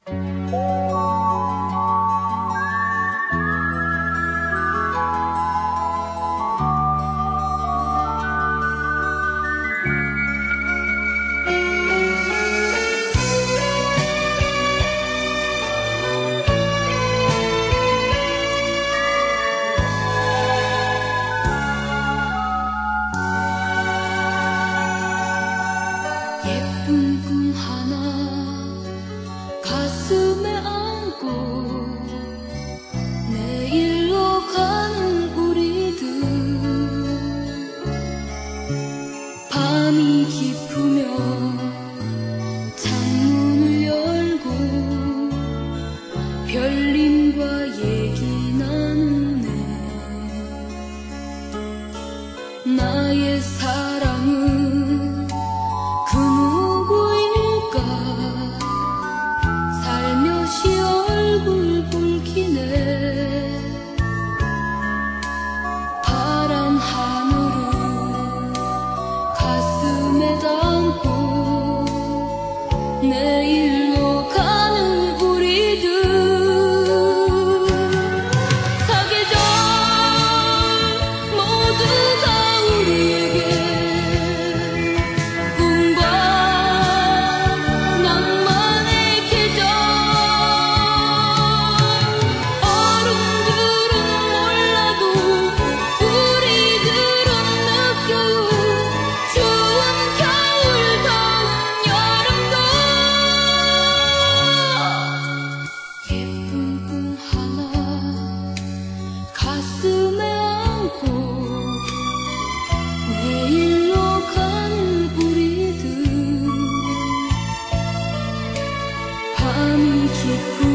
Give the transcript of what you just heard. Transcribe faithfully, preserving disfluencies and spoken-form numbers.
예쁜 꿈 하나 가슴에 안고 내일로 가는 우리들, 밤이 깊으면 창문을 열고 별님과 얘기 나누네. 나의 사랑은 그 누구일까? 살며시 얼굴 붉히네. 파란 하늘을 가슴에 담고 내일로 가는 우리들, 사계절 모두가 우리에게 가슴에 안고 내일로 가는 우리들, 밤이 깊은